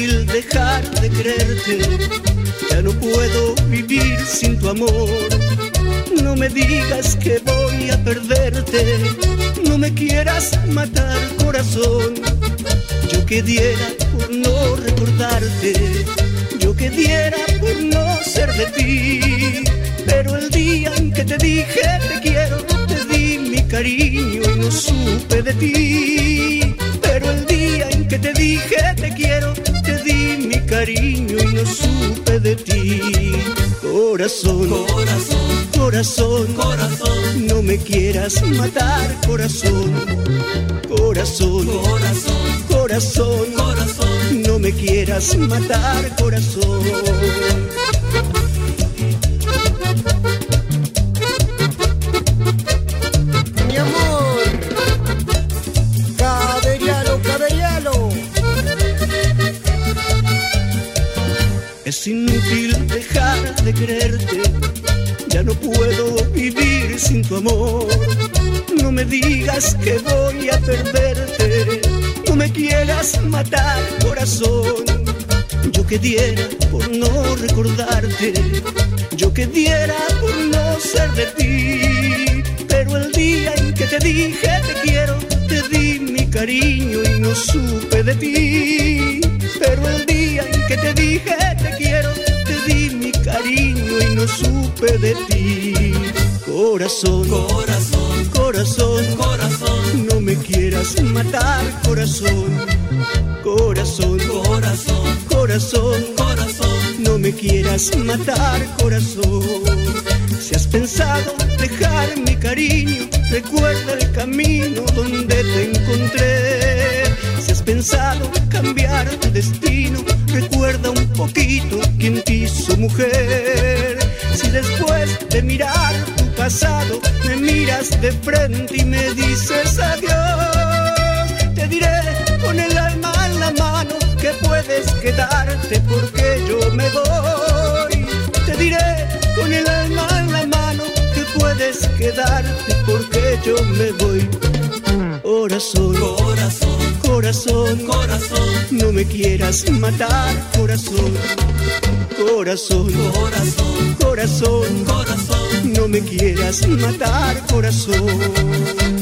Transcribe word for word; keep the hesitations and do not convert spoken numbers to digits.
inútil dejar de quererte, ya no puedo vivir sin tu amor. No me digas que voy a perderte, no me quieras matar, corazón. Yo que diera por no recordarte, yo que diera por no ser de ti. Pero el día en que te dije te quiero, te di mi cariño y no supe de ti. Pero el día en que te dije te quiero, te di mi cariño y no supe de ti. Corazón, Corazón, corazón, corazón, no me quieras matar, corazón. Corazón, corazón, corazón, corazón, no me quieras matar, corazón. Mi amor, cabellalo, cabellalo. Es inútil dejar de quererte, ya no puedo vivir sin tu amor. No me digas que voy a perderte, no me quieras matar, corazón. Yo que diera por no recordarte, yo que diera por no ser de ti. Pero el día en que te dije te quiero, te di mi cariño y no supe de ti. Pero el día en que te dije te quiero, te di mi cariño y no supe de ti. Corazón, corazón, corazón, corazón, no me quieras matar, corazón. Corazón, corazón, corazón, corazón, no me quieras matar, corazón. Si has pensado dejar mi cariño, recuerda el camino donde te encontré. Si has pensado cambiar tu destino, recuerda un poquito quién te hizo mujer. Si después de mirar tu pasado me miras de frente y me dices adiós, te diré con el alma en la mano que puedes quedarte porque yo me voy. Te diré con el alma en la mano que puedes quedarte porque yo me voy. Corazón, corazón, corazón, corazón, no me quieras matar, corazón. Corazón, corazón, corazón, corazón, no me quieras matar, corazón.